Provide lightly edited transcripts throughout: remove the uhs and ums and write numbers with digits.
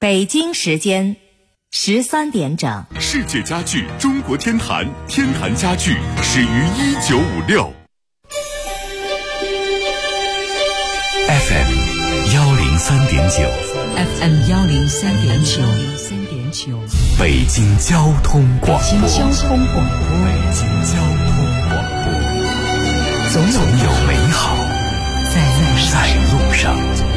北京时间13点整。 世界家具中国天坛，天坛家具始于1956。 FM 103.9 FM 103.9， 北京交通广播。 北京交通广播。 总有美好在路上。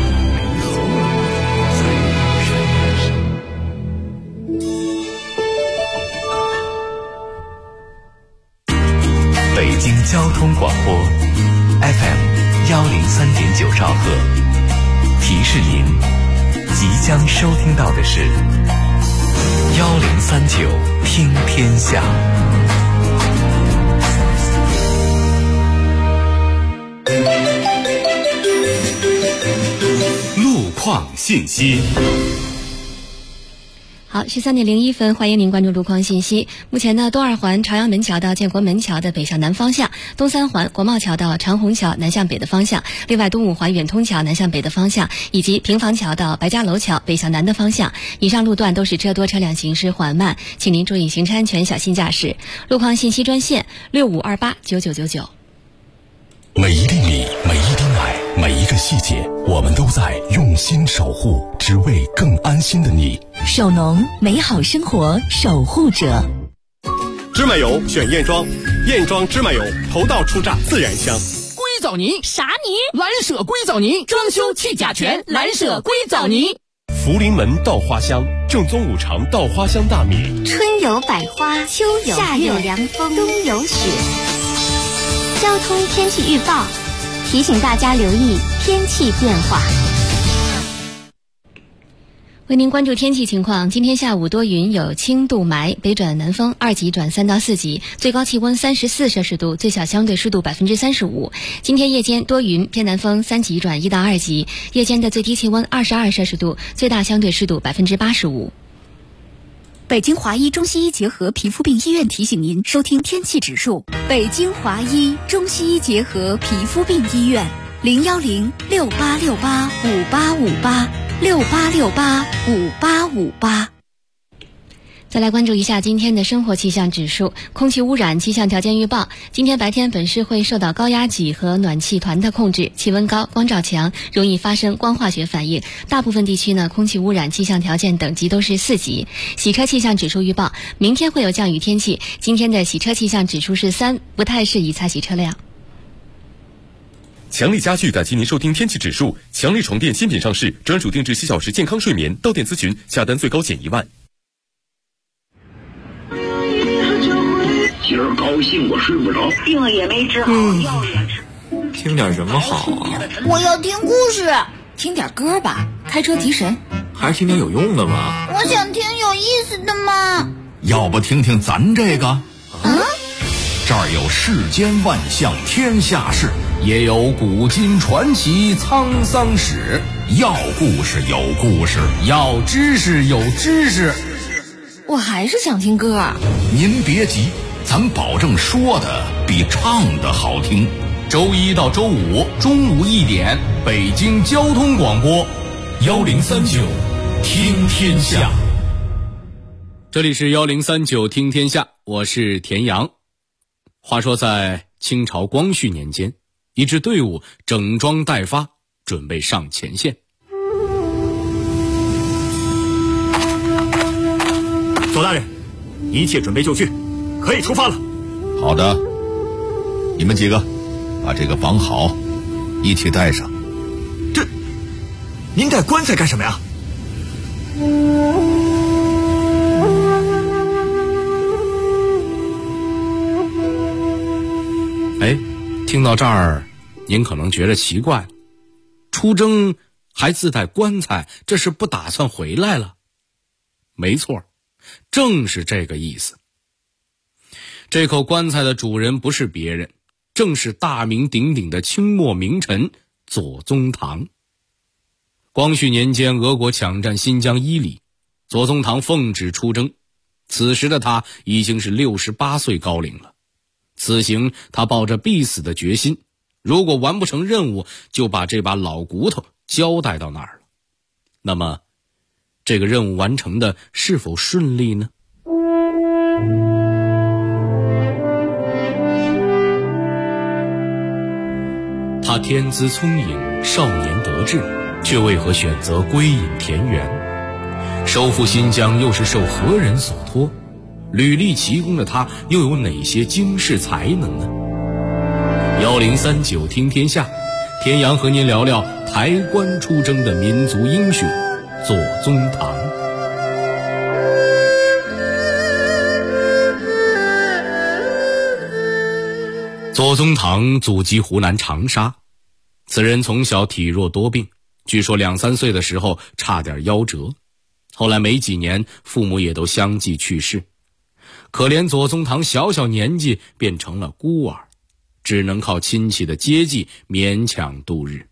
北京交通广播 FM 103.9兆赫，提示您即将收听到的是1039听天下。路况信息。 好，13:01，欢迎您关注路况信息。目前呢，东二环朝阳门桥到建国门桥的北向南方向，东三环国贸桥到长虹桥南向北的方向，另外东五环远通桥南向北的方向，以及平房桥到白家楼桥北向南的方向，以上路段都是车多车辆行驶缓慢，请您注意行车安全，小心驾驶。路况信息专线65289999。 每一粒米，每一滴奶，每一个细节，我们都在用心守护，只为更安心的你。 首农，美好生活守护者。 芝麻油选燕庄，燕庄芝麻油头道初榨，自然香。 硅藻泥啥泥？ 蓝舍硅藻泥，装修去甲醛，蓝舍硅藻泥。 福临门稻花香，正宗五常稻花香大米。 春有百花，秋有夏有凉风，冬有雪。交通天气预报提醒大家留意天气变化。 为您关注天气情况，今天下午多云，有轻度霾，北转南风2级转3到4级，最高气温34摄氏度，最小相对湿度35%。今天夜间多云，偏南风3级转1到2级，夜间的最低气温22摄氏度，最大相对湿度85%。 北京华医中西医结合皮肤病医院提醒您收听天气指数。北京华医中西医结合皮肤病医院，01068685858，68685858。 再来关注一下今天的生活气象指数。空气污染气象条件预报，今天白天本市会受到高压脊和暖气团的控制，气温高，光照强，容易发生光化学反应。大部分地区呢，空气污染气象条件等级都是4级。洗车气象指数预报，明天会有降雨天气，今天的洗车气象指数是3，不太适宜擦洗车辆。 强力家具感谢您收听天气指数。强力床垫新品上市，专属定制7小时健康睡眠，到店咨询，下单最高减1万。 今儿高兴我睡不着， 病了也没治好，药也吃。 听点什么好啊？ 我要听故事。听点歌吧，开车提神。 还是听点有用的吧。 我想听有意思的嘛。 要不听听咱这个？这儿有世间万象天下事，也有古今传奇沧桑史。要故事有故事，要知识有知识。 我还是想听歌。 您别急，咱保证说的比唱的好听。周1到周5中午1点，北京交通广播1039听天下。 这里是1039听天下，我是田阳。话说在清朝光绪年间，一支队伍整装待发，准备上前线。 左大人，一切准备就绪，可以出发了。 好的，你们几个把这个绑好，一起带上。 这，您带棺材干什么呀？ 听到这儿，您可能觉得奇怪，出征还自带棺材，这是不打算回来了？没错，正是这个意思。这口棺材的主人不是别人，正是大名鼎鼎的清末名臣左宗棠。光绪年间，俄国抢占新疆伊犁，左宗棠奉旨出征，此时的他已经是68岁高龄了。此行他抱着必死的决心，如果完不成任务，就把这把老骨头交代到那儿了。那么这个任务完成的是否顺利呢？他天资聪颖，少年得志，却为何选择归隐田园？收复新疆又是受何人所托？屡立奇功的他又有哪些惊世才能呢？1039听天下，田阳和您聊聊抬棺出征的民族英雄左宗棠。左宗棠祖籍湖南长沙，此人从小体弱多病，据说2、3岁的时候差点夭折，后来没几年父母也都相继去世，可怜左宗棠小小年纪便成了孤儿，只能靠亲戚的接济勉强度日。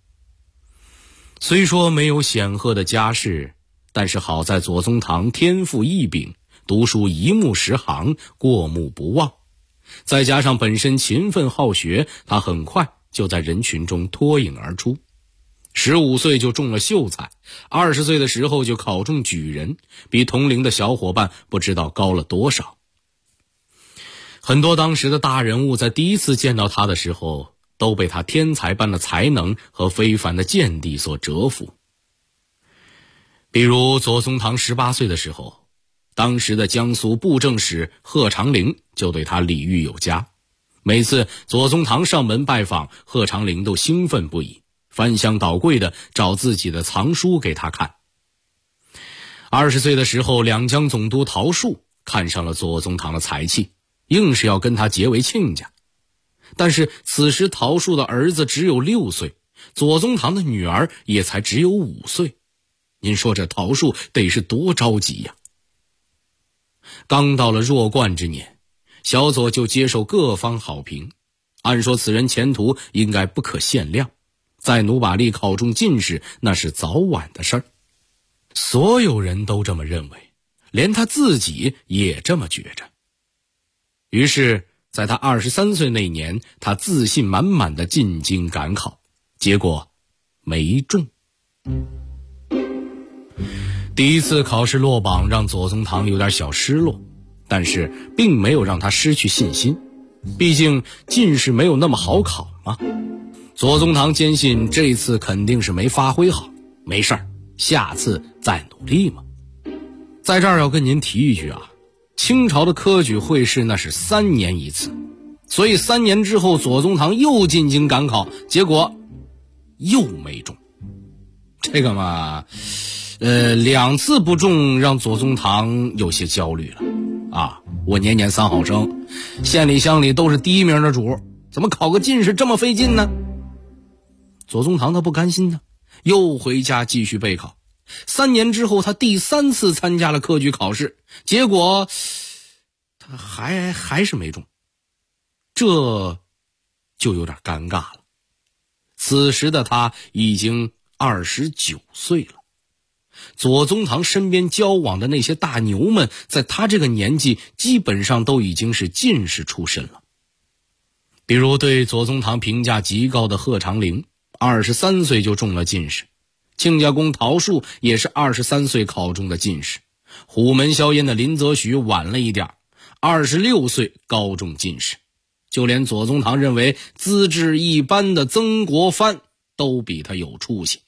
虽说没有显赫的家世，但是好在左宗棠天赋异禀，读书一目十行，过目不忘，再加上本身勤奋好学，他很快就在人群中脱颖而出。15岁就中了秀才，20岁的时候就考中举人，比同龄的小伙伴不知道高了多少。很多当时的大人物在第一次见到他的时候，都被他天才般的才能和非凡的见地所折服。比如左宗棠18岁的时候，当时的江苏布政使贺长龄就对他礼遇有加，每次左宗棠上门拜访，贺长龄都兴奋不已，翻箱倒柜的找自己的藏书给他看。20岁的时候，两江总督陶树看上了左宗棠的才气，硬是要跟他结为亲家。但是此时陶树的儿子只有6岁，左宗棠的女儿也才只有5岁，您说这陶树得是多着急呀！刚到了弱冠之年，小左就接受各方好评，按说此人前途应该不可限量，再努把力考中进士那是早晚的事儿。所有人都这么认为，连他自己也这么觉着。于是在他23岁那年，他自信满满的进京赶考，结果没中。第一次考试落榜让左宗棠有点小失落，但是并没有让他失去信心，毕竟进士没有那么好考嘛。左宗棠坚信这次肯定是没发挥好，没事儿，下次再努力嘛。在这儿要跟您提一句啊，清朝的科举会试那是3年一次，所以3年之后左宗棠又进京赶考，结果又没中。这个嘛2次不中让左宗棠有些焦虑了啊！我年年3好生，县里乡里都是第1名的主，怎么考个进士这么费劲呢？左宗棠他不甘心呢，又回家继续备考。3年之后，他第3次参加了科举考试，结果他还是没中，这就有点尴尬了。此时的他已经29岁了。左宗棠身边交往的那些大牛们，在他这个年纪基本上都已经是进士出身了。比如对左宗棠评价极高的贺长龄，23岁就中了进士；亲家公陶树也是23岁考中的进士；虎门销烟的林则徐晚了一点，26岁高中进士。就连左宗棠认为资质一般的曾国藩都比他有出息。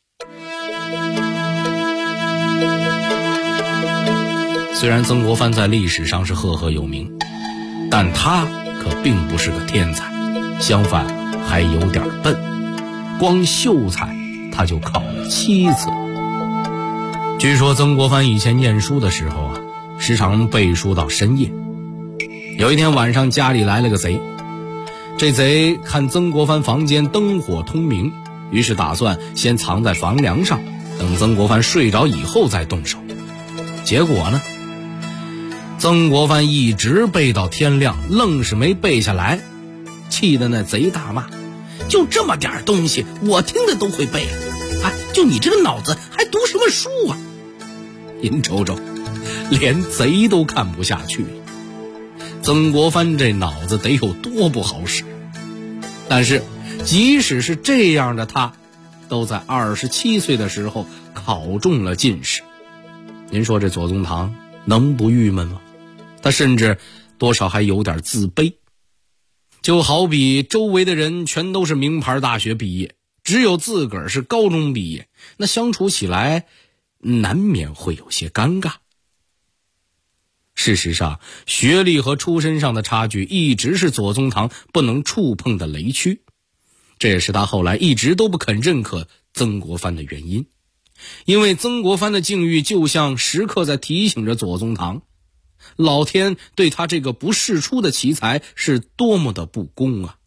虽然曾国藩在历史上是赫赫有名，但他可并不是个天才，相反还有点笨。光秀才他就考了7次。据说曾国藩以前念书的时候啊，时常背书到深夜。有一天晚上家里来了个贼，这贼看曾国藩房间灯火通明，于是打算先藏在房梁上，等曾国藩睡着以后再动手。结果呢，曾国藩一直背到天亮，愣是没背下来，气得那贼大骂：就这么点东西我听的都会背啊，就你这个脑子还读什么书啊？您瞅瞅，连贼都看不下去了。曾国藩这脑子得有多不好使。但是即使是这样的他，都在27岁的时候考中了进士。 您说这左宗棠能不郁闷吗？他甚至多少还有点自卑。就好比周围的人全都是名牌大学毕业，只有自个儿是高中毕业，那相处起来难免会有些尴尬。事实上，学历和出身上的差距一直是左宗棠不能触碰的雷区，这也是他后来一直都不肯认可曾国藩的原因。因为曾国藩的境遇就像时刻在提醒着左宗棠，老天对他这个不世出的奇才是多么的不公啊！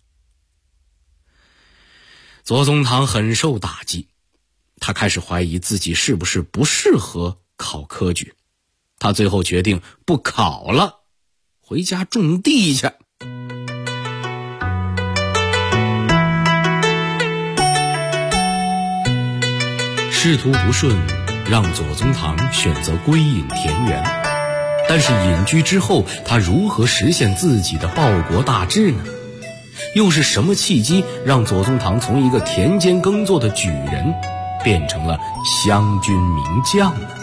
左宗棠很受打击，他开始怀疑自己是不是不适合考科举。他最后决定不考了，回家种地去。仕途不顺让左宗棠选择归隐田园，但是隐居之后，他如何实现自己的报国大志呢？又是什么契机让左宗棠从一个田间耕作的举人变成了湘军名将呢？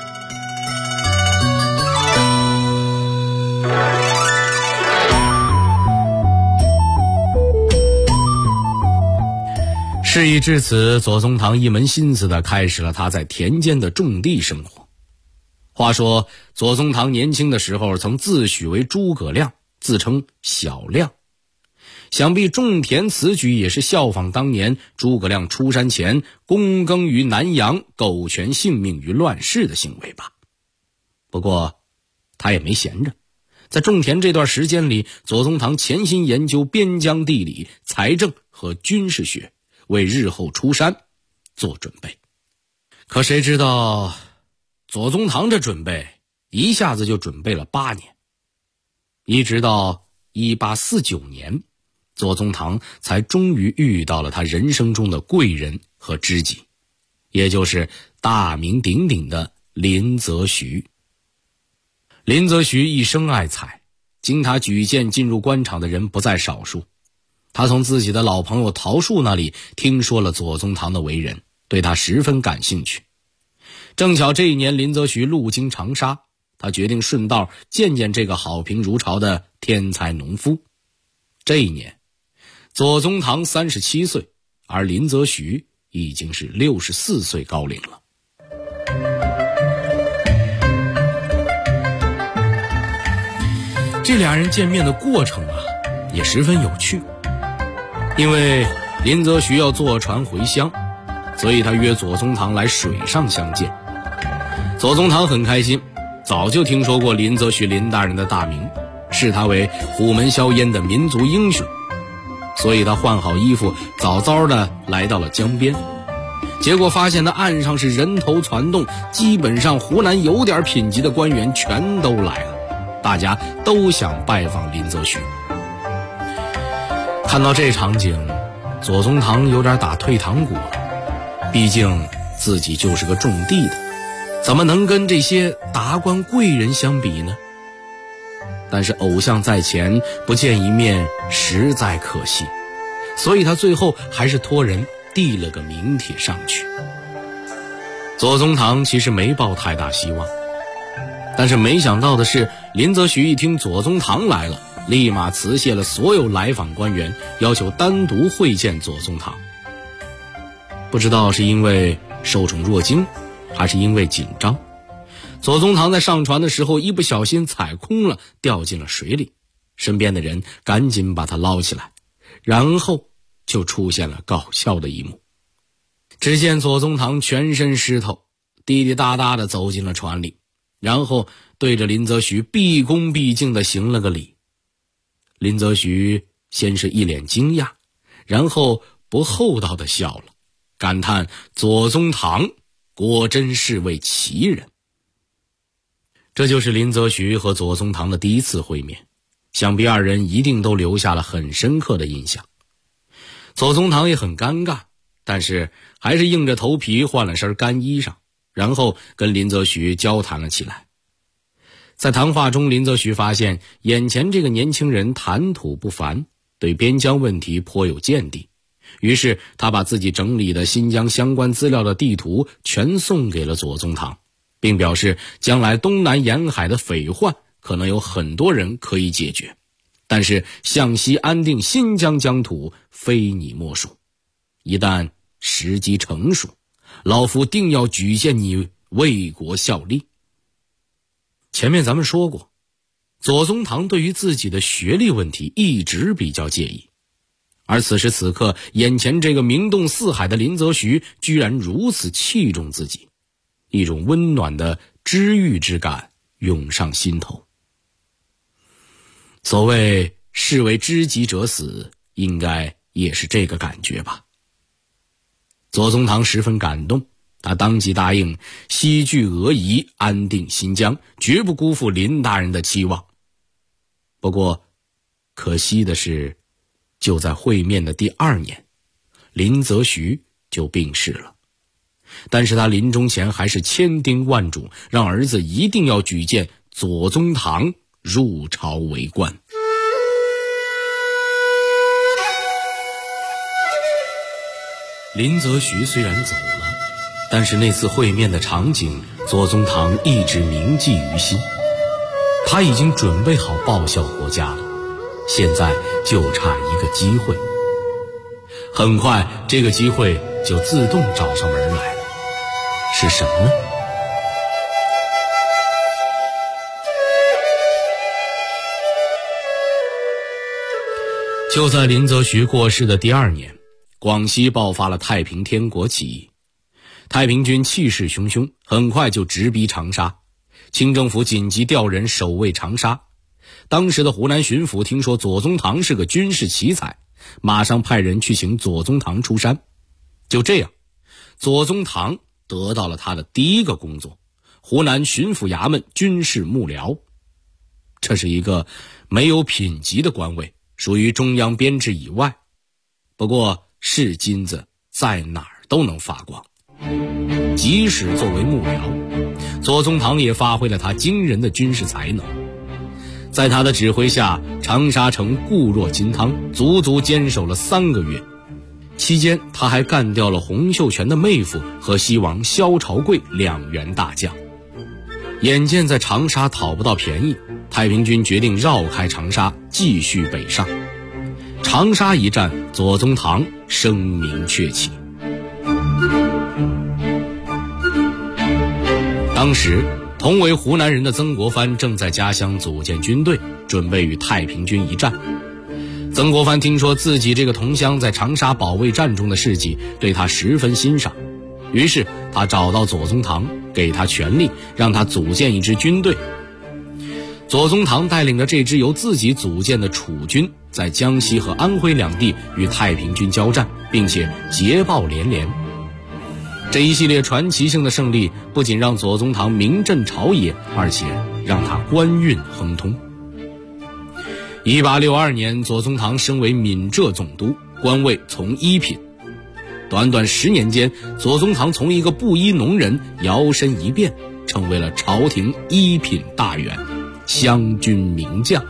事已至此，左宗棠一门心思地开始了他在田间的种地生活。话说左宗棠年轻的时候曾自诩为诸葛亮，自称小亮，想必种田此举也是效仿当年诸葛亮出山前躬耕于南阳，苟全性命于乱世的行为吧。不过他也没闲着，在种田这段时间里，左宗棠潜心研究边疆地理、财政和军事学，为日后出山做准备。可谁知道左宗棠这准备一下子就准备了8年，一直到1849年，左宗棠才终于遇到了他人生中的贵人和知己，也就是大名鼎鼎的林则徐。林则徐一生爱才，经他举荐进入官场的人不在少数。他从自己的老朋友陶树那里听说了左宗棠的为人，对他十分感兴趣。正巧这一年林则徐路经长沙，他决定顺道见见这个好评如潮的天才农夫。这一年左宗棠37岁，而林则徐已经是64岁高龄了。这俩人见面的过程也十分有趣。因为林则徐要坐船回乡，所以他约左宗棠来水上相见。左宗棠很开心，早就听说过林则徐林大人的大名，视他为虎门销烟的民族英雄，所以他换好衣服，早早的来到了江边。结果发现他岸上是人头攒动，基本上湖南有点品级的官员全都来了，大家都想拜访林则徐。看到这场景，左宗棠有点打退堂鼓了，毕竟自己就是个种地的，怎么能跟这些达官贵人相比呢？但是偶像在前，不见一面实在可惜，所以他最后还是托人递了个名帖上去。左宗棠其实没抱太大希望，但是没想到的是，林则徐一听左宗棠来了，立马辞谢了所有来访官员，要求单独会见左宗棠。不知道是因为受宠若惊，还是因为紧张，左宗棠在上船的时候一不小心踩空了，掉进了水里，身边的人赶紧把他捞起来，然后就出现了搞笑的一幕。只见左宗棠全身湿透，滴滴答答地走进了船里，然后对着林则徐毕恭毕敬地行了个礼。林则徐先是一脸惊讶，然后不厚道地笑了，感叹左宗棠果真是位奇人。这就是林则徐和左宗棠的第一次会面，想必二人一定都留下了很深刻的印象。左宗棠也很尴尬，但是还是硬着头皮换了身干衣裳，然后跟林则徐交谈了起来。在谈话中，林则徐发现眼前这个年轻人谈吐不凡，对边疆问题颇有见地，于是他把自己整理的新疆相关资料的地图全送给了左宗棠， 并表示将来东南沿海的匪患可能有很多人可以解决，但是向西安定新疆疆土非你莫属，一旦时机成熟，老夫定要举荐你为国效力。前面咱们说过，左宗棠对于自己的学历问题一直比较介意，而此时此刻眼前这个名动四海的林则徐居然如此器重自己，一种温暖的知遇之感涌上心头。所谓士为知己者死，应该也是这个感觉吧。左宗棠十分感动，他当即答应西拒俄夷，安定新疆，绝不辜负林大人的期望。不过可惜的是，就在会面的第2年，林则徐就病逝了。但是他临终前还是千叮万嘱，让儿子一定要举荐左宗棠入朝为官。林则徐虽然走了，但是那次会面的场景，左宗棠一直铭记于心。他已经准备好报效国家了，现在就差一个机会。很快这个机会就自动找上门来了，是什么呢？就在林则徐过世的第2年，广西爆发了太平天国起义，太平军气势汹汹，很快就直逼长沙。清政府紧急调人守卫长沙。当时的湖南巡抚听说左宗棠是个军事奇才，马上派人去请左宗棠出山。就这样，左宗棠得到了他的第一个工作，湖南巡抚衙门军事幕僚。这是一个没有品级的官位，属于中央编制以外。不过是金子在哪儿都能发光。即使作为幕僚，左宗棠也发挥了他惊人的军事才能。在他的指挥下，长沙城固若金汤，足足坚守了3个月。期间他还干掉了洪秀全的妹夫和西王萧朝贵2员大将。眼见在长沙讨不到便宜，太平军决定绕开长沙，继续北上。长沙一战，左宗棠声名鹊起。当时同为湖南人的曾国藩正在家乡组建军队，准备与太平军一战。曾国藩听说自己这个同乡在长沙保卫战中的事迹，对他十分欣赏，于是他找到左宗棠，给他权力，让他组建一支军队。左宗棠带领着这支由自己组建的楚军，在江西和安徽2地与太平军交战，并且捷报连连。这一系列传奇性的胜利不仅让左宗棠名震朝野，而且让他官运亨通。1862年，左宗棠升为闽浙总督，官位从1品。短短10年间，左宗棠从一个布衣农人摇身一变，成为了朝廷1品大员，湘军名将。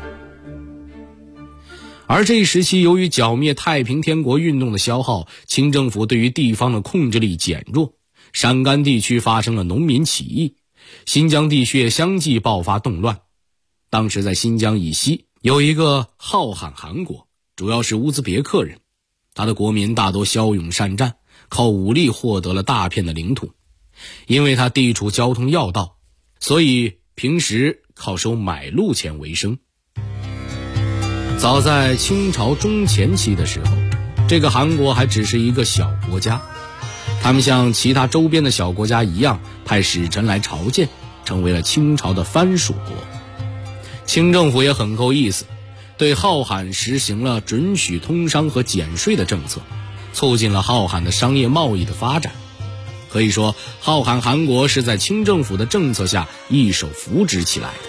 而这一时期，由于剿灭太平天国运动的消耗，清政府对于地方的控制力减弱，陕甘地区发生了农民起义，新疆地区也相继爆发动乱。当时在新疆以西有一个浩罕汗国，主要是乌兹别克人，他的国民大多骁勇善战，靠武力获得了大片的领土。因为他地处交通要道，所以平时靠收买路钱为生。早在清朝中前期的时候，这个韩国还只是一个小国家，他们像其他周边的小国家一样，派使臣来朝见，成为了清朝的藩属国。清政府也很够意思，对浩罕实行了准许通商和减税的政策，促进了浩罕的商业贸易的发展。可以说，浩罕汗国是在清政府的政策下一手扶植起来的。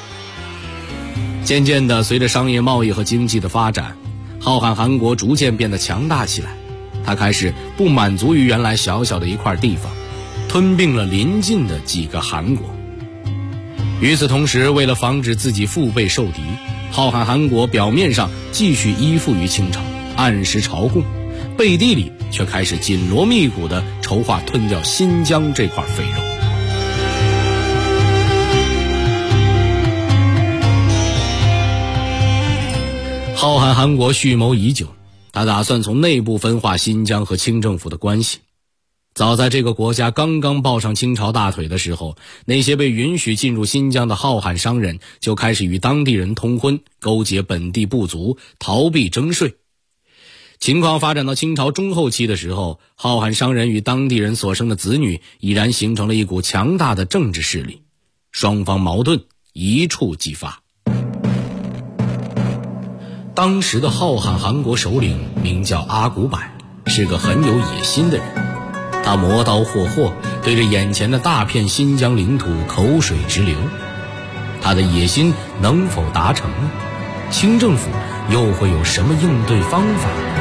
渐渐的，随着商业贸易和经济的发展，浩罕汗国逐渐变得强大起来。他开始不满足于原来小小的一块地方，吞并了邻近的几个汗国。与此同时，为了防止自己腹背受敌，浩罕汗国表面上继续依附于清朝，按时朝贡，背地里却开始紧锣密鼓地筹划吞掉新疆这块肥肉。 浩瀚汗国蓄谋已久，他打算从内部分化新疆和清政府的关系。早在这个国家刚刚抱上清朝大腿的时候，那些被允许进入新疆的浩瀚商人就开始与当地人通婚，勾结本地部族，逃避征税。情况发展到清朝中后期的时候，浩瀚商人与当地人所生的子女已然形成了一股强大的政治势力，双方矛盾一触即发。当时的浩瀚汗国首领名叫阿古柏，是个很有野心的人。他磨刀霍霍，对着眼前的大片新疆领土口水直流。他的野心能否达成呢？清政府又会有什么应对方法呢？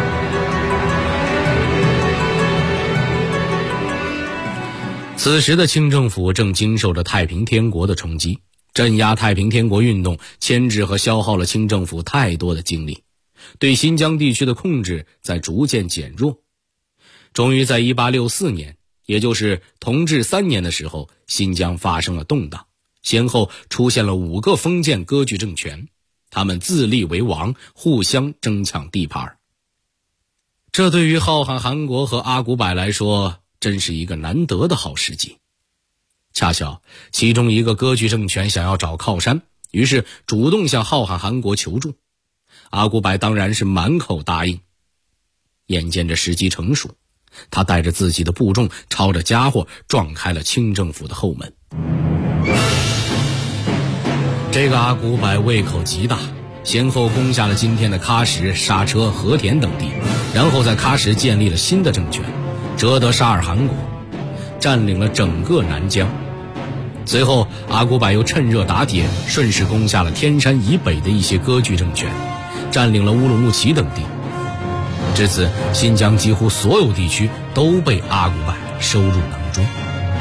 此时的清政府正经受着太平天国的冲击，镇压太平天国运动牵制和消耗了清政府太多的精力，对新疆地区的控制在逐渐减弱。终于在1864年，也就是同治3年的时候，新疆发生了动荡，先后出现了5个封建割据政权，他们自立为王，互相争抢地盘。这对于浩瀚汗国和阿古柏来说，真是一个难得的好时机。恰巧其中一个割据政权想要找靠山，于是主动向浩瀚汗国求助。阿古柏当然是满口答应。眼见着时机成熟，他带着自己的部众，抄着家伙撞开了清政府的后门。这个阿古柏胃口极大，先后攻下了今天的喀什、沙车、和田等地，然后在喀什建立了新的政权哲德沙尔汗国，占领了整个南疆。随后阿古柏又趁热打铁，顺势攻下了天山以北的一些割据政权，占领了乌鲁木齐等地。至此，新疆几乎所有地区都被阿古柏收入囊中。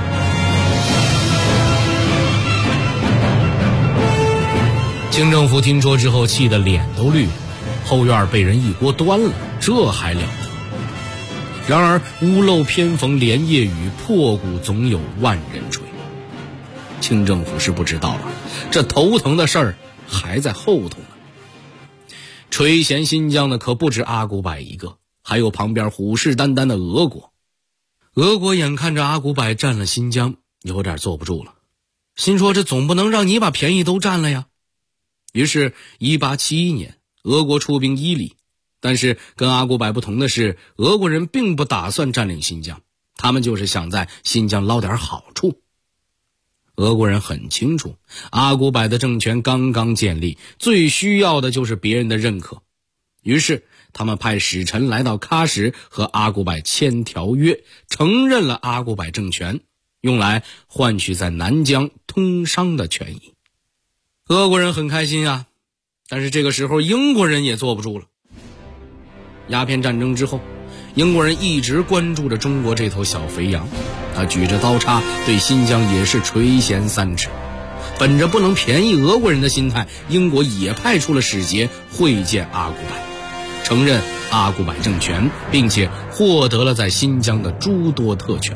清政府听说之后，气得脸都绿了，后院被人一锅端了，这还了得？然而屋漏偏逢连夜雨，破鼓总有万人锤。清政府是不知道了，这头疼的事儿还在后头呢。垂涎新疆的可不止阿古柏一个，还有旁边虎视眈眈的俄国。俄国眼看着阿古柏占了新疆，有点坐不住了，心说这总不能让你把便宜都占了呀。于是1871年俄国出兵伊犁，但是跟阿古柏不同的是，俄国人并不打算占领新疆，他们就是想在新疆捞点好处。俄国人很清楚，阿古柏的政权刚刚建立，最需要的就是别人的认可。于是他们派使臣来到喀什和阿古柏签条约，承认了阿古柏政权，用来换取在南疆通商的权益。俄国人很开心啊，但是这个时候英国人也坐不住了。鸦片战争之后，英国人一直关注着中国这头小肥羊，他举着刀叉对新疆也是垂涎3尺。本着不能便宜俄国人的心态，英国也派出了使节会见阿古柏，承认阿古柏政权，并且获得了在新疆的诸多特权。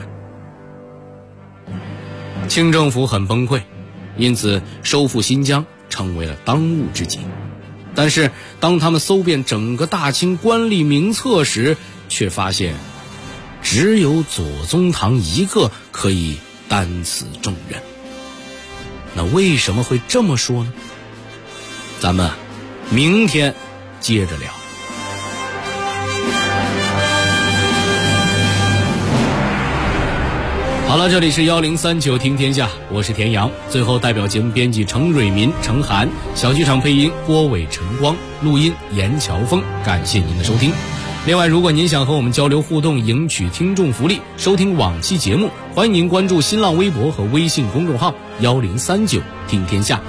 清政府很崩溃，因此收复新疆成为了当务之急。但是当他们搜遍整个大清官吏名册时，却发现只有左宗棠一个可以担此重任。那为什么会这么说呢？咱们明天接着聊。好了，这里是1039听天下，我是田阳。最后代表节目编辑程蕊民、程涵，小剧场配音郭伟、陈光，录音严乔峰，感谢您的收听。另外，如果您想和我们交流互动，赢取听众福利，收听往期节目，欢迎您关注新浪微博和微信公众号1039听天下。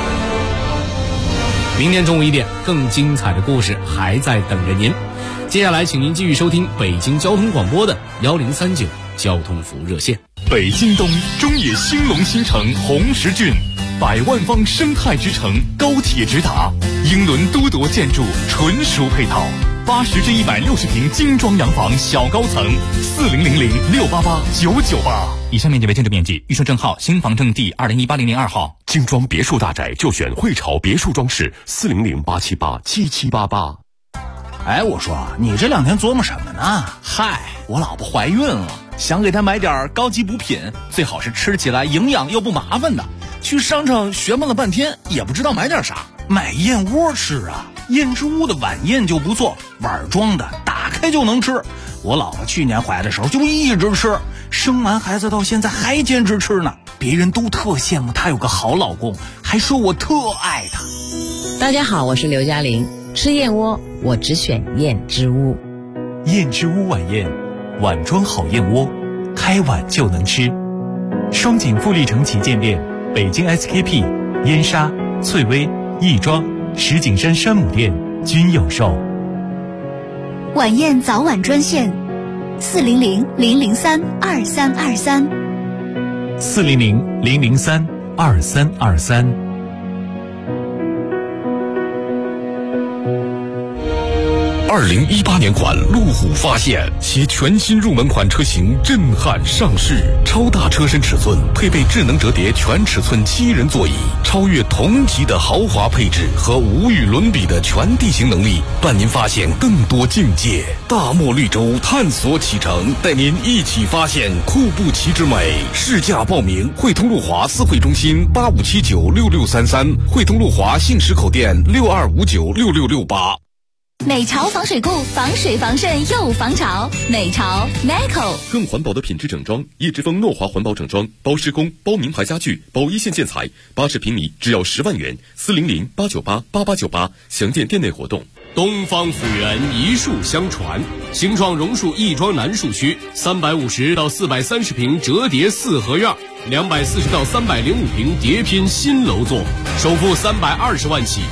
明天中午1点，更精彩的故事还在等着您。接下来请您继续收听北京交通广播的1039交通服务热线。 北京东中野兴隆新城红石郡，100万方生态之城，高铁直达，英伦都铎建筑纯属配套。 80至160平精装洋房小高层，4000688998。以上面积为建筑面积，预售证号新房证第2018-002号。 精装别墅大宅就选汇潮别墅装饰，400-878-7788。 哎，我说你这2天琢磨什么呢？嗨，我老婆怀孕了，想给她买点高级补品，最好是吃起来营养又不麻烦的。去商场学问了半天，也不知道买点啥。买燕窝吃啊，燕之屋的晚宴就不错，碗装的，打开就能吃。我老婆去年怀的时候就一直吃，生完孩子到现在还坚持吃呢。别人都特羡慕她有个好老公，还说我特爱她。 大家好，我是刘嘉玲。吃燕窝，我只选燕之屋。 燕之屋晚宴，碗装好燕窝，开碗就能吃。双井富力城旗舰店、北京 SKP、燕莎、翠微、亦庄、石景山山姆店均有售。 晚宴早晚专线：400-003-2323。 400-003-2323。 2018年款路虎发现，其全新入门款车型震撼上市，超大车身尺寸，配备智能折叠全尺寸7人座椅，超越同级的豪华配置和无与伦比的全地形能力，伴您发现更多境界。大漠绿洲探索启程，带您一起发现库布齐之美。试驾报名：汇通路华4会中心85796633，汇通路华信实口店62596668。 美潮防水固，防水防渗又防潮。美潮 Neco 更环保的品质整装，叶之峰诺华环保整装，包施工，包名牌家具，包一线建材，80平米只要10万元。400-898-8898，详见店内活动。 东方府源一树相传，形状榕树亦庄南树区350到430平折叠4合院，240到305平叠拼新楼座，首付320万起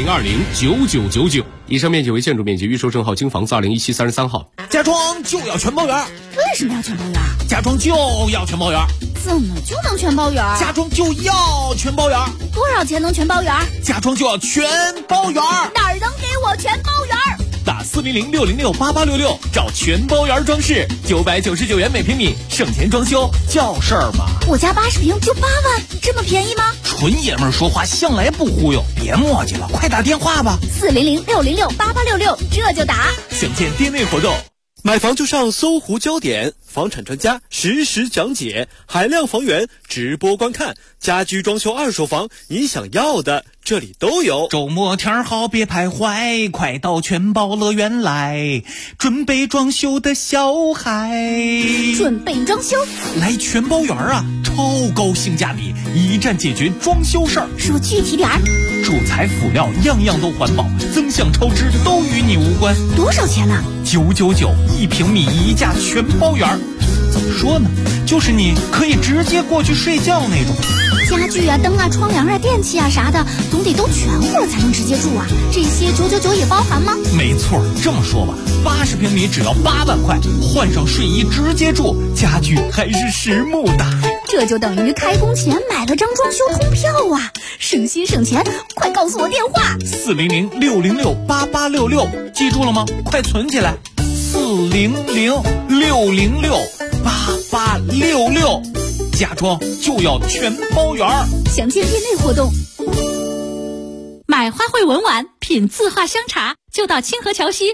，80209999。以上面积为建筑面积，预售证号京房子2017-33号。 家装就要全包圆。 为什么要全包圆？ 家装就要全包圆。 怎么就能全包圆？ 家装就要全包圆。 多少钱能全包圆？ 家装就要全包圆。 哪儿能给我全包圆？ 打400-606-8866找全包圆装饰，999元每平米，省钱装修叫事儿吗？ 我家80平就8万，这么便宜吗？ 纯爷们儿说话向来不忽悠，别磨叽了，快打电话吧。 400-606-8866，这就打。 详见店内活动。 买房就上搜狐焦点，房产专家实时讲解，海量房源直播观看，家居装修二手房，你想要的这里都有。 周末天好别徘徊，快到全包乐园来，准备装修的小孩。 准备装修来全包园啊，超高性价比，一站解决装修事儿。 说具体点儿。 主材辅料样样都环保，增项超支的都与你无关。 多少钱呢 ？999，1平米1价全包圆。怎么说呢？就是你可以直接过去睡觉那种。 家具啊、灯啊、窗帘啊、电器啊啥的，总得都全乎了才能直接住啊。这些999也包含吗？ 没错，这么说吧，80平米只要8万块，换上睡衣直接住，家具还是实木的。 这就等于开工前买了张装修通票啊，省心省钱！快告诉我电话 ：400-606-8866，记住了吗？快存起来，400-606-8866，家装就要全包圆。 详见店内活动。 买花卉文玩，品字画香茶，就到清河桥西